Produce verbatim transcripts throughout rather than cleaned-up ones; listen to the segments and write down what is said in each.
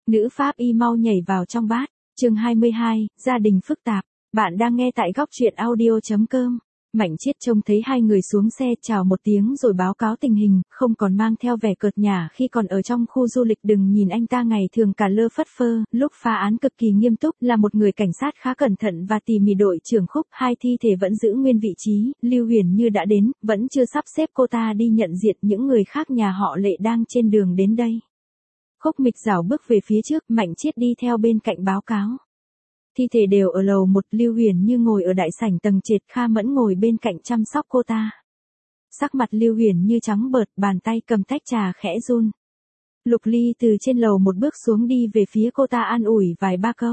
Nữ pháp y mau nhảy vào trong bát. Chương hai mươi hai, gia đình phức tạp. Bạn đang nghe tại góc truyện audio chấm com. Mạnh Chiết trông thấy hai người xuống xe chào một tiếng rồi báo cáo tình hình, không còn mang theo vẻ cợt nhả khi còn ở trong khu du lịch. Đừng nhìn anh ta ngày thường cả lơ phất phơ, lúc phá án cực kỳ nghiêm túc, là một người cảnh sát khá cẩn thận và tỉ mỉ. Đội trưởng Khúc, hai thi thể vẫn giữ nguyên vị trí, Lưu Huyền Như đã đến, vẫn chưa sắp xếp cô ta đi nhận diện. Những người khác nhà họ Lệ đang trên đường đến đây. Khúc mịch rảo bước về phía trước, Mạnh Chiết đi theo bên cạnh báo cáo. Thi thể đều ở lầu một, Lưu Huyền Như ngồi ở đại sảnh tầng trệt, Kha Mẫn ngồi bên cạnh chăm sóc cô ta. Sắc mặt Lưu Huyền Như trắng bợt, bàn tay cầm tách trà khẽ run. Lục Ly từ trên lầu một bước xuống đi về phía cô ta an ủi vài ba câu.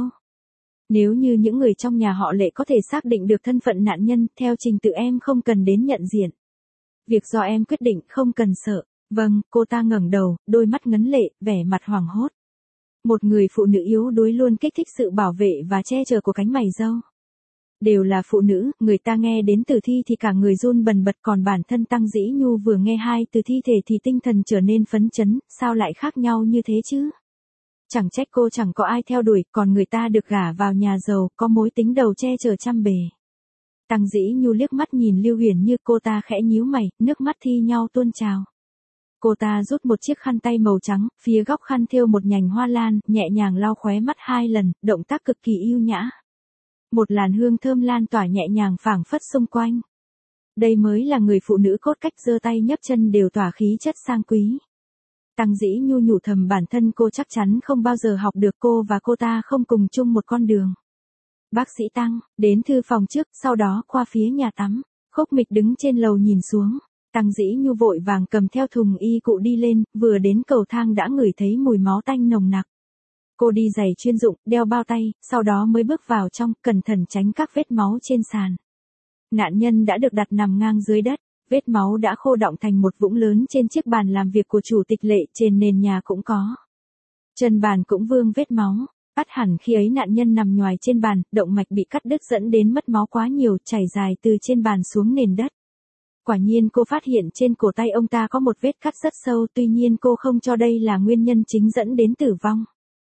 Nếu như những người trong nhà họ Lệ có thể xác định được thân phận nạn nhân, theo trình tự em không cần đến nhận diện. Việc do em quyết định, không cần sợ. Vâng, cô ta ngẩng đầu, đôi mắt ngấn lệ, vẻ mặt hoảng hốt. Một người phụ nữ yếu đuối luôn kích thích sự bảo vệ và che chở của cánh mày râu. Đều là phụ nữ, người ta nghe đến tử thi thì cả người run bần bật, còn bản thân Tăng Dĩ Nhu vừa nghe hai từ thi thể thì tinh thần trở nên phấn chấn, sao lại khác nhau như thế chứ? Chẳng trách cô chẳng có ai theo đuổi, còn người ta được gả vào nhà giàu, có mối tính đầu che chở trăm bề. Tăng Dĩ Nhu liếc mắt nhìn Lưu Huyền Như, cô ta khẽ nhíu mày, nước mắt thi nhau tuôn trào. Cô ta rút một chiếc khăn tay màu trắng, phía góc khăn thêu một nhành hoa lan, nhẹ nhàng lau khóe mắt hai lần, động tác cực kỳ yêu nhã. Một làn hương thơm lan tỏa nhẹ nhàng phảng phất xung quanh. Đây mới là người phụ nữ cốt cách, giơ tay nhấc chân đều tỏa khí chất sang quý. Tăng Dĩ Nhu nhủ thầm bản thân cô chắc chắn không bao giờ học được, cô và cô ta không cùng chung một con đường. Bác sĩ Tăng, đến thư phòng trước, sau đó qua phía nhà tắm. Khúc Mịch đứng trên lầu nhìn xuống. Tăng Dĩ Nhu vội vàng cầm theo thùng y cụ đi lên, vừa đến cầu thang đã ngửi thấy mùi máu tanh nồng nặc. Cô đi giày chuyên dụng, đeo bao tay, sau đó mới bước vào trong, cẩn thận tránh các vết máu trên sàn. Nạn nhân đã được đặt nằm ngang dưới đất, vết máu đã khô đọng thành một vũng lớn trên chiếc bàn làm việc của chủ tịch Lệ, trên nền nhà cũng có. Chân bàn cũng vương vết máu, ắt hẳn khi ấy nạn nhân nằm nhoài trên bàn, động mạch bị cắt đứt dẫn đến mất máu quá nhiều, chảy dài từ trên bàn xuống nền đất. Quả nhiên cô phát hiện trên cổ tay ông ta có một vết cắt rất sâu, tuy nhiên cô không cho đây là nguyên nhân chính dẫn đến tử vong.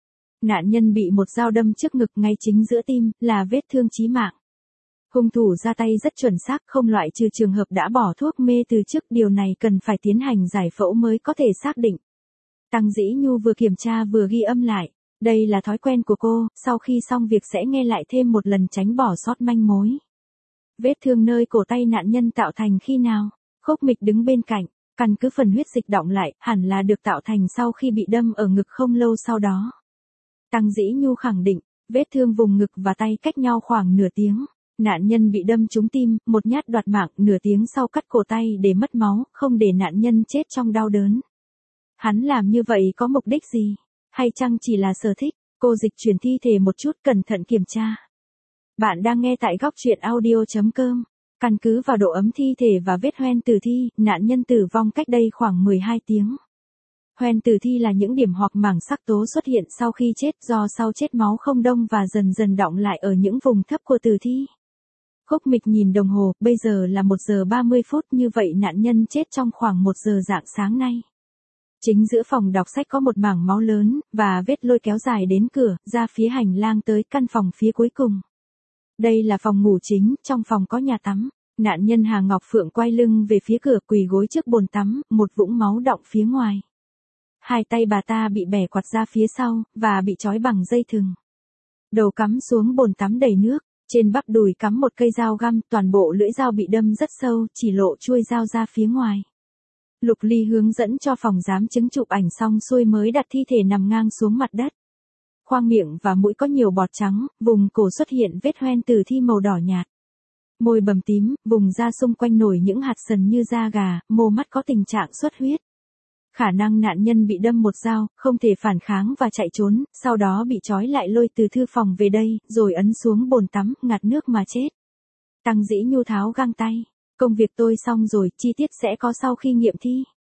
Nạn nhân bị một dao đâm trước ngực ngay chính giữa tim, là vết thương chí mạng. Hung thủ ra tay rất chuẩn xác, không loại trừ trường hợp đã bỏ thuốc mê từ trước, điều này cần phải tiến hành giải phẫu mới có thể xác định. Tăng Dĩ Nhu vừa kiểm tra vừa ghi âm lại. Đây là thói quen của cô, sau khi xong việc sẽ nghe lại thêm một lần tránh bỏ sót manh mối. Vết thương nơi cổ tay nạn nhân tạo thành khi nào? Khúc Mịch đứng bên cạnh, căn cứ phần huyết dịch đọng lại, hẳn là được tạo thành sau khi bị đâm ở ngực không lâu sau đó. Tăng Dĩ Nhu khẳng định, vết thương vùng ngực và tay cách nhau khoảng nửa tiếng. Nạn nhân bị đâm trúng tim, một nhát đoạt mạng, nửa tiếng sau cắt cổ tay để mất máu, không để nạn nhân chết trong đau đớn. Hắn làm như vậy có mục đích gì? Hay chăng chỉ là sở thích? Cô dịch chuyển thi thể một chút, cẩn thận kiểm tra. Bạn đang nghe tại góc truyện audio chấm com. Căn cứ vào độ ấm thi thể và vết hoen tử thi, nạn nhân tử vong cách đây khoảng mười hai tiếng. Hoen tử thi là những điểm hoặc mảng sắc tố xuất hiện sau khi chết, do sau chết máu không đông và dần dần đọng lại ở những vùng thấp của tử thi. Khúc Mịch nhìn đồng hồ, bây giờ là một giờ ba mươi phút, như vậy nạn nhân chết trong khoảng một giờ rạng sáng nay. Chính giữa phòng đọc sách có một mảng máu lớn, và vết lôi kéo dài đến cửa, ra phía hành lang tới căn phòng phía cuối cùng. Đây là phòng ngủ chính, trong phòng có nhà tắm. Nạn nhân Hà Ngọc Phượng quay lưng về phía cửa, quỳ gối trước bồn tắm, một vũng máu đọng phía ngoài. Hai tay bà ta bị bẻ quạt ra phía sau, và bị trói bằng dây thừng. Đầu cắm xuống bồn tắm đầy nước, trên bắp đùi cắm một cây dao găm, toàn bộ lưỡi dao bị đâm rất sâu, chỉ lộ chuôi dao ra phía ngoài. Lục Ly hướng dẫn cho phòng giám chứng chụp ảnh xong xuôi mới đặt thi thể nằm ngang xuống mặt đất. Khoang miệng và mũi có nhiều bọt trắng, vùng cổ xuất hiện vết hoen tử thi màu đỏ nhạt. Môi bầm tím, vùng da xung quanh nổi những hạt sần như da gà, mô mắt có tình trạng xuất huyết. Khả năng nạn nhân bị đâm một dao, không thể phản kháng và chạy trốn, sau đó bị trói lại lôi từ thư phòng về đây, rồi ấn xuống bồn tắm, ngạt nước mà chết. Tăng Dĩ Nhu tháo găng tay. Công việc tôi xong rồi, chi tiết sẽ có sau khi nghiệm thi.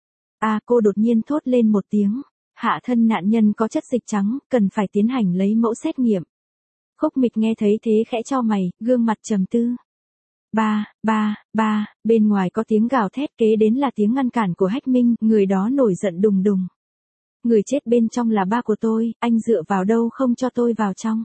À, cô đột nhiên thốt lên một tiếng. Hạ thân nạn nhân có chất dịch trắng, cần phải tiến hành lấy mẫu xét nghiệm. Khúc Mịch nghe thấy thế khẽ chau mày, gương mặt trầm tư. Ba, ba, ba, bên ngoài có tiếng gào thét, kế đến là tiếng ngăn cản của Hách Minh, người đó nổi giận đùng đùng. Người chết bên trong là ba của tôi, anh dựa vào đâu không cho tôi vào trong.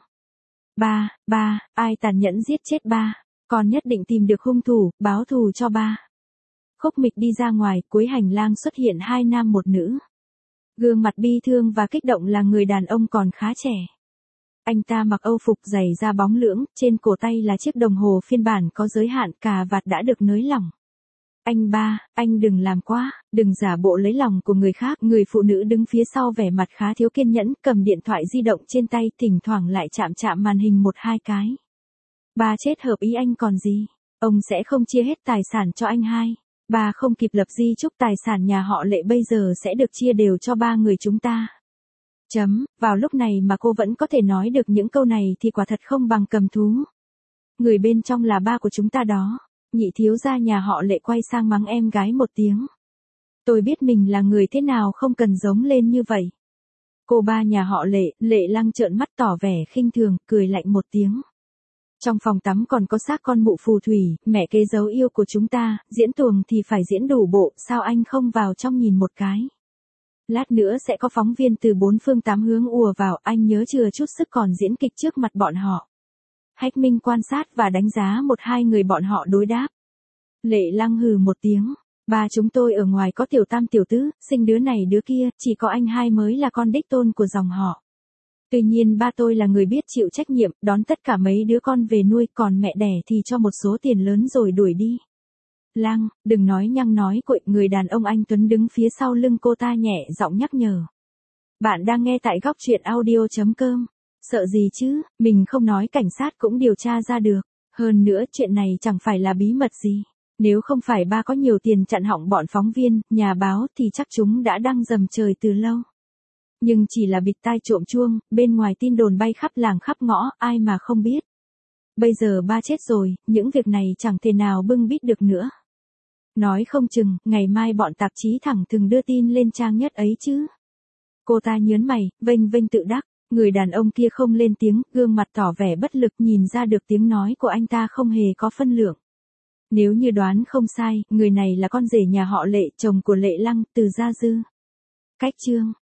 Ba, ba, ai tàn nhẫn giết chết ba, con nhất định tìm được hung thủ, báo thù cho ba. Khúc Mịch đi ra ngoài, cuối hành lang xuất hiện hai nam một nữ. Gương mặt bi thương và kích động là người đàn ông còn khá trẻ. Anh ta mặc âu phục dày da bóng lưỡng, trên cổ tay là chiếc đồng hồ phiên bản có giới hạn, cà vạt đã được nới lỏng. Anh ba, anh đừng làm quá, đừng giả bộ lấy lòng của người khác. Người phụ nữ đứng phía sau vẻ mặt khá thiếu kiên nhẫn, cầm điện thoại di động trên tay, thỉnh thoảng lại chạm chạm màn hình một hai cái. Ba chết hợp ý anh còn gì, ông sẽ không chia hết tài sản cho anh hai. Ba không kịp lập di chúc, tài sản nhà họ Lệ bây giờ sẽ được chia đều cho ba người chúng ta. Chấm, vào lúc này mà cô vẫn có thể nói được những câu này thì quả thật không bằng cầm thú. Người bên trong là ba của chúng ta đó. Nhị thiếu gia nhà họ Lệ quay sang mắng em gái một tiếng. Tôi biết mình là người thế nào, không cần giống lên như vậy. Cô ba nhà họ Lệ, Lệ Lăng trợn mắt tỏ vẻ khinh thường, cười lạnh một tiếng. Trong phòng tắm còn có xác con mụ phù thủy, mẹ kế dấu yêu của chúng ta, diễn tuồng thì phải diễn đủ bộ, sao anh không vào trong nhìn một cái. Lát nữa sẽ có phóng viên từ bốn phương tám hướng ùa vào, anh nhớ chừa chút sức còn diễn kịch trước mặt bọn họ. Hách Minh quan sát và đánh giá một hai người bọn họ đối đáp. Lệ Lăng hừ một tiếng, ba chúng tôi ở ngoài có tiểu tam tiểu tứ, sinh đứa này đứa kia, chỉ có anh hai mới là con đích tôn của dòng họ. Tuy nhiên ba tôi là người biết chịu trách nhiệm, đón tất cả mấy đứa con về nuôi, còn mẹ đẻ thì cho một số tiền lớn rồi đuổi đi. Lăng, đừng nói nhăng nói cuội, người đàn ông anh Tuấn đứng phía sau lưng cô ta nhẹ giọng nhắc nhở. Bạn đang nghe tại góc truyện audio chấm com. Sợ gì chứ, mình không nói cảnh sát cũng điều tra ra được. Hơn nữa chuyện này chẳng phải là bí mật gì. Nếu không phải ba có nhiều tiền chặn họng bọn phóng viên, nhà báo thì chắc chúng đã đăng dầm trời từ lâu. Nhưng chỉ là bịt tai trộm chuông, bên ngoài tin đồn bay khắp làng khắp ngõ, ai mà không biết. Bây giờ ba chết rồi, những việc này chẳng thể nào bưng bít được nữa. Nói không chừng, ngày mai bọn tạp chí thẳng thừng đưa tin lên trang nhất ấy chứ. Cô ta nhớn mày, vênh vênh tự đắc. Người đàn ông kia không lên tiếng, gương mặt tỏ vẻ bất lực, nhìn ra được tiếng nói của anh ta không hề có phân lượng. Nếu như đoán không sai, người này là con rể nhà họ Lệ, chồng của Lệ Lăng, Từ Gia Dư. Cách chương